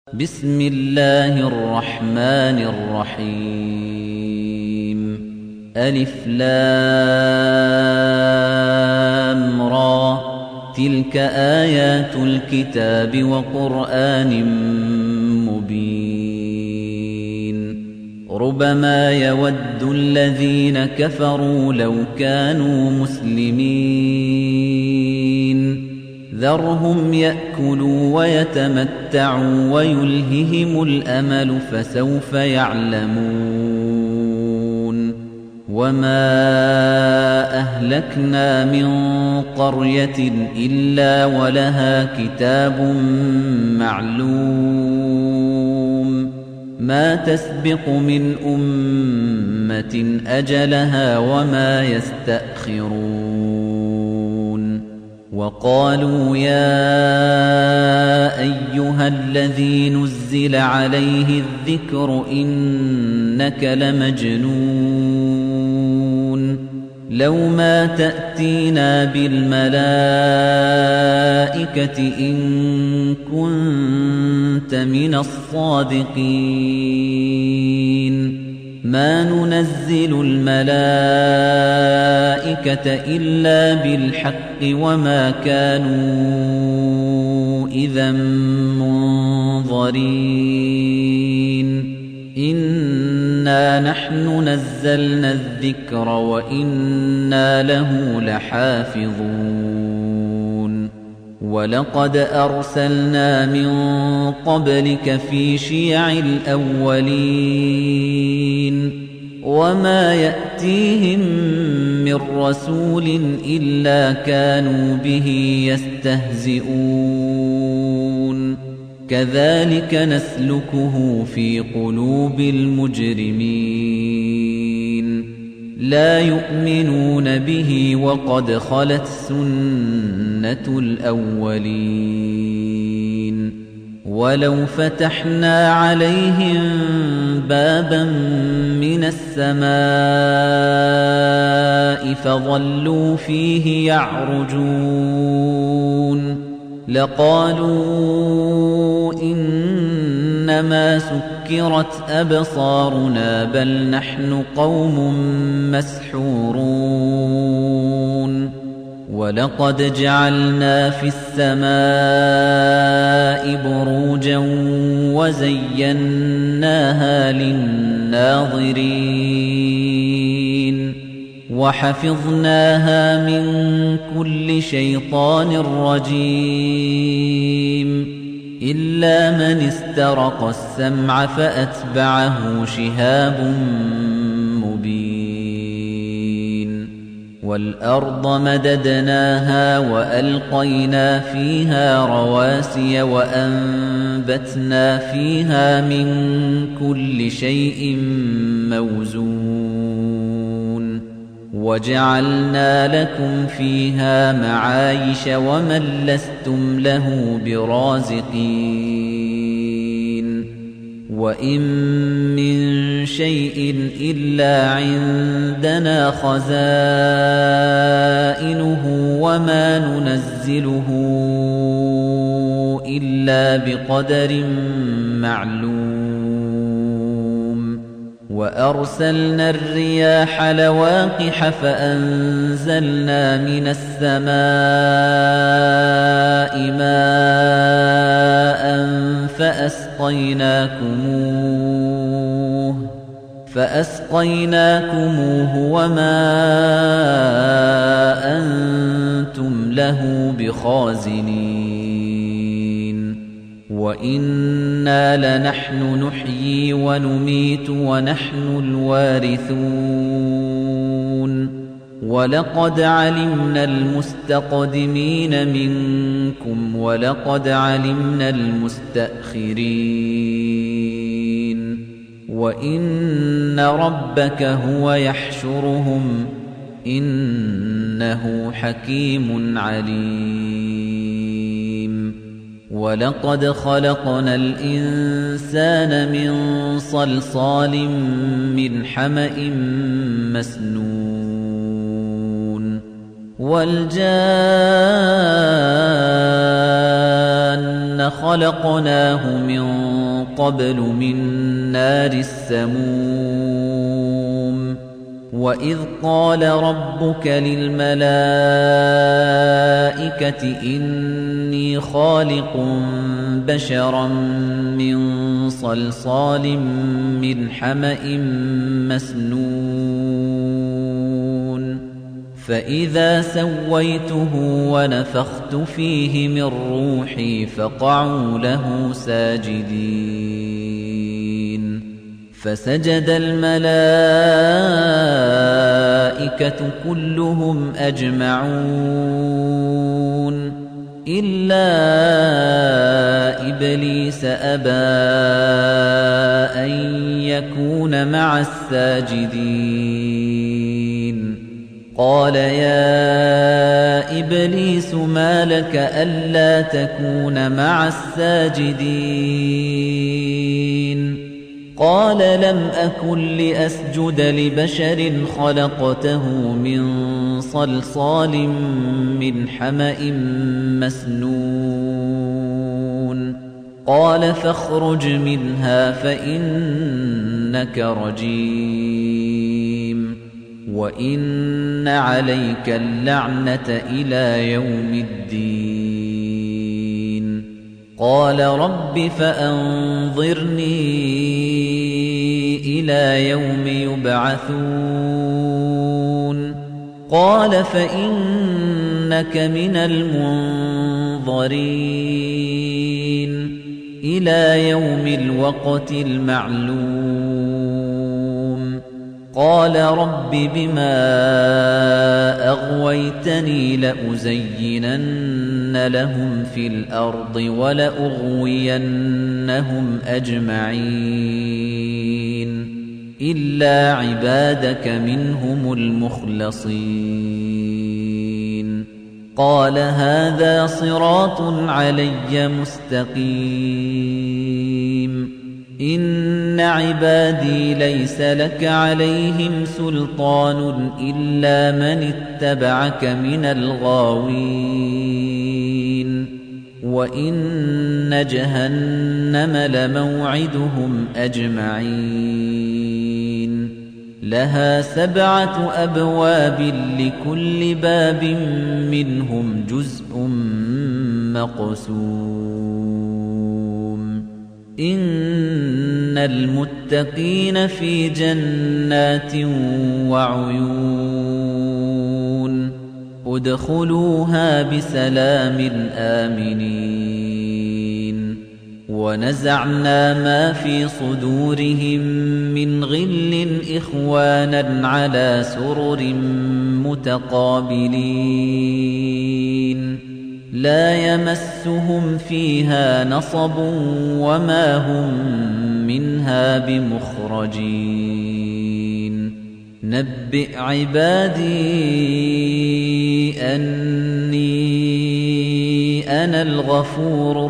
بسم الله الرحمن الرحيم ألف لام را تلك آيات الكتاب وقرآن مبين ربما يود الذين كفروا لو كانوا مسلمين ذرهم يأكلوا ويتمتعوا ويلههم الأمل فسوف يعلمون وما أهلكنا من قرية إلا ولها كتاب معلوم ما تسبق من أمة أجلها وما يستأخرون وقالوا يا أيها الذي نزل عليه الذكر إنك لمجنون لو ما تأتينا بالملائكة إن كنت من الصادقين ما ننزل الملائكة إلا بالحق وما كانوا إذا منظرين إنا نحن نزلنا الذكر وإنا له لحافظون ولقد أرسلنا من قبلك في شيع الأولين وما يأتيهم من رسول إلا كانوا به يستهزئون كذلك نسلكه في قلوب المجرمين لا يؤمنون به وقد خلت سنة الأولين ولو فتحنا عليهم بابا من السماء فظلوا فيه يعرجون لقالوا إنما سكرت أبصارنا بل نحن قوم مسحورون ولقد جعلنا في السماء بروجا وزيناها للناظرين وحفظناها من كل شيطان رجيم إلا من استرق السمع فأتبعه شهاب مبين والأرض مددناها وألقينا فيها رواسي وأنبتنا فيها من كل شيء موزون وجعلنا لكم فيها معايش ومن لستم له برازقين وإن من شيء إلا عندنا خزائنه وما ننزله إلا بقدر معلوم وأرسلنا الرياح لواقح فأنزلنا من السماء ماء فأسقيناكموه وما أنتم له بخازنين وإنا لنحن نحيي ونميت ونحن الوارثون ولقد علمنا المستقدمين منكم ولقد علمنا المستأخرين وإن ربك هو يحشرهم إنه حكيم عليم ولقد خلقنا الإنسان من صلصال من حمأ مسنون والجان خلقناه من قبل من نار السموم وإذ قال ربك للملائكة إني خالق بشرا من صلصال من حمأ مسنون فإذا سويته ونفخت فيه من روحي فقعوا له ساجدين فسجد الملائكة كلهم أجمعون إلا إبليس أبى أن يكون مع الساجدين قال يا إبليس ما لك ألا تكون مع الساجدين قال لم أكن لأسجد لبشر خلقته من صلصال من حمأ مسنون قال فاخرج منها فإنك رجيم وإن عليك اللعنة إلى يوم الدين قال رب فأنظرني إلى يوم يبعثون قال فإنك من المنظرين إلى يوم الوقت المعلوم قال رب بما أغويتني لأزينن لهم في الأرض ولأغوينهم أجمعين إلا عبادك منهم المخلصين قال هذا صراط علي مستقيم إن عبادي ليس لك عليهم سلطان إلا من اتبعك من الغاوين وإن جهنم لموعدهم أجمعين لها 7 أبواب لكل باب منهم جزء مقسوم إن المتقين في جنات وعيون ادخلوها بسلام آمنين ونزعنا ما في صدورهم من غل إخوانا على سرر متقابلين لا يمسهم فيها نصب وما هم منها بمخرجين نبئ عبادي أني أنا الغفور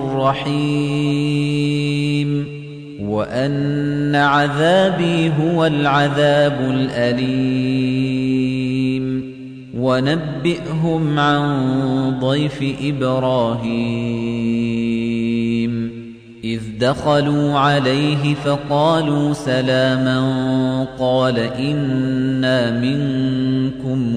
الرحيم وأن عذابي هو العذاب الأليم ونبئهم عن ضيف إبراهيم إذ دخلوا عليه فقالوا سلاما قال إنا منكم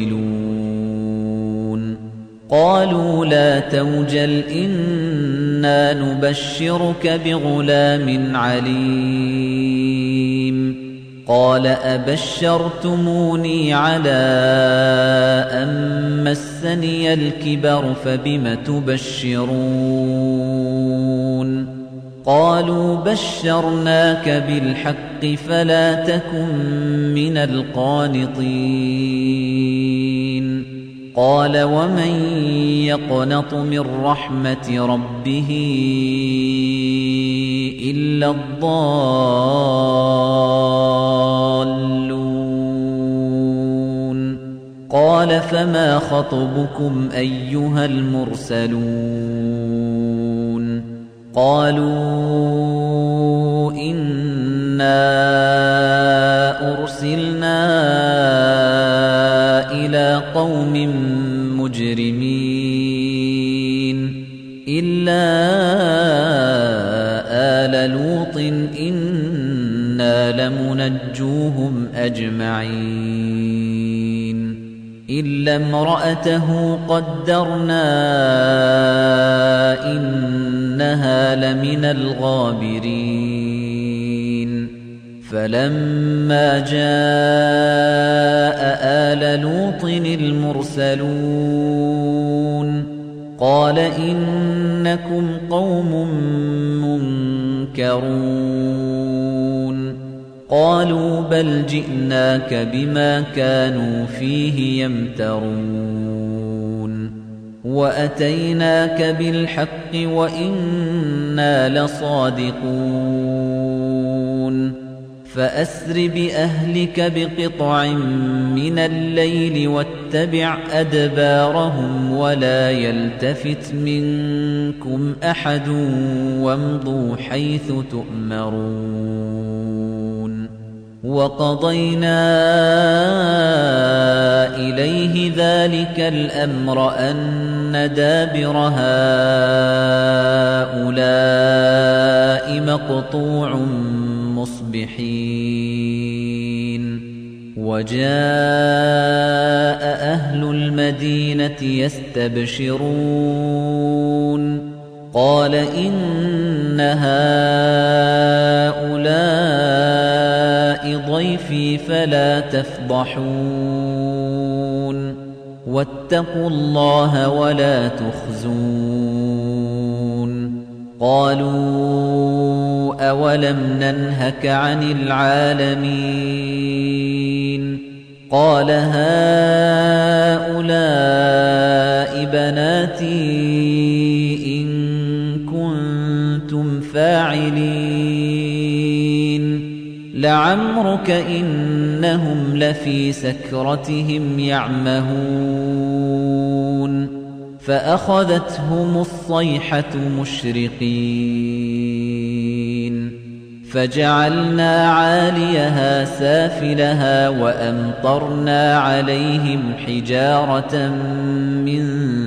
وجلون قالوا لا توجل إنا نبشرك بغلام عليم قال أبشرتموني على أن مسني الكبر فبم تبشرون قالوا بشرناك بالحق فلا تكن من القانطين قال ومن يقنط من رحمة ربه إلا الضالون قال فما خطبكم أيها المرسلون قالوا إنا أرسلنا إلى قوم مجرمين إلا آل لوط إنا لمنجوهم أجمعين إلا امرأته قدرنا إنها لمن الغابرين فلما جاء آل لوط المرسلون قال إنكم قوم منكرون قالوا بل جئناك بما كانوا فيه يمترون وأتيناك بالحق وإنا لصادقون فأسر بأهلك بقطع من الليل واتبع أدبارهم ولا يلتفت منكم أحد وامضوا حيث تؤمرون وقضينا إليه ذلك الأمر أن دابر هؤلاء مقطوع مصبحين وجاء أهل المدينة يستبشرون قال إن هؤلاء ضيفي فلا تفضحون واتقوا الله ولا تخزون قالوا أولم ننهك عن العالمين قال هؤلاء بناتي إن كنتم فاعلين لعمرك إنهم لفي سكرتهم يعمهون فأخذتهم الصيحة مشرقين فجعلنا عاليها سافلها وأمطرنا عليهم حجارة من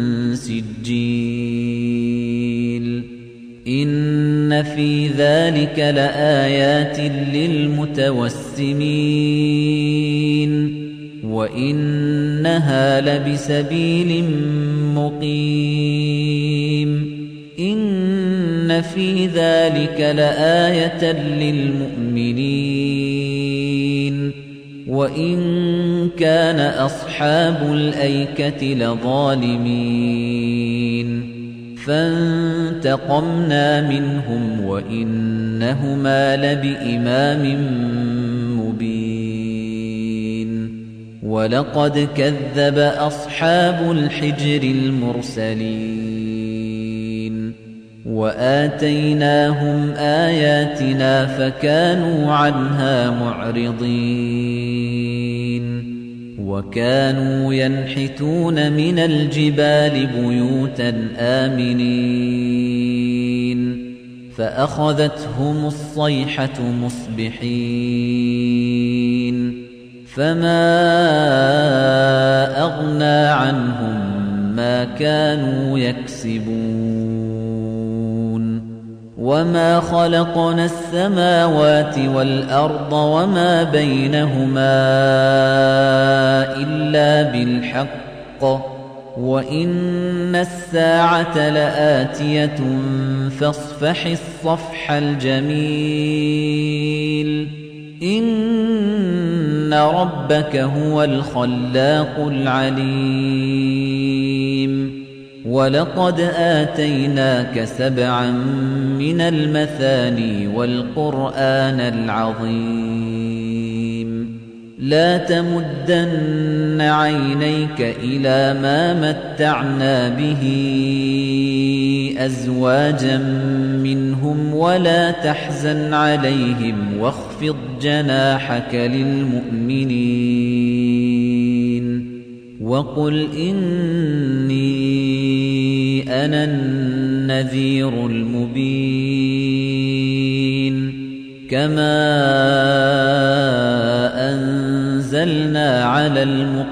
سجيل إن في ذلك لآيات للمتوسمين وإنها لبسبيل مقيم إن في ذلك لآية للمؤمنين وإن كان أصحاب الأيكة لظالمين فانتقمنا منهم وإنهما لبإمام مبين ولقد كذب أصحاب الحجر المرسلين وآتيناهم آياتنا فكانوا عنها معرضين وكانوا ينحتون من الجبال بيوتا آمنين فأخذتهم الصيحة مصبحين فما أغنى عنهم ما كانوا يكسبون وما خلقنا السماوات والأرض وما بينهما إلا بالحق وإن الساعة لآتية فاصفح الصفح الجميل إن ربك هو الخلاق العليم ولقد آتيناك 7 من المثاني والقرآن العظيم لا تمدن عينيك إلى ما متعنا به أزواجا منهم ولا تحزن عليهم واخفض جناحك للمؤمنين وقل إني أنا النذير المبين كما أنزلنا على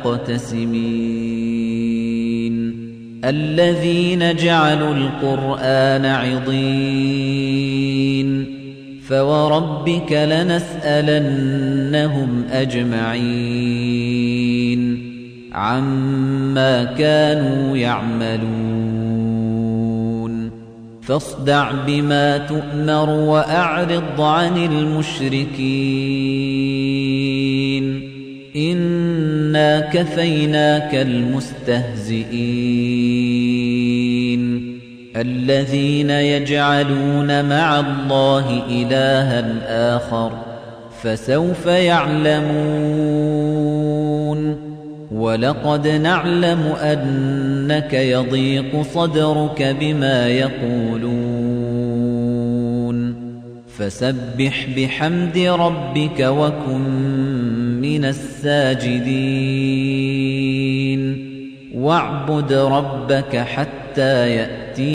المقتسمين الذين جعلوا القرآن عضين فوربك لنسألنهم أجمعين عما كانوا يعملون فاصدع بما تؤمر وأعرض عن المشركين إنا كفيناك المستهزئين الذين يجعلون مع الله إلها آخر فسوف يعلمون ولقد نعلم أنك يضيق صدرك بما يقولون فسبح بحمد ربك وكن من الساجدين واعبد ربك حتى يأتي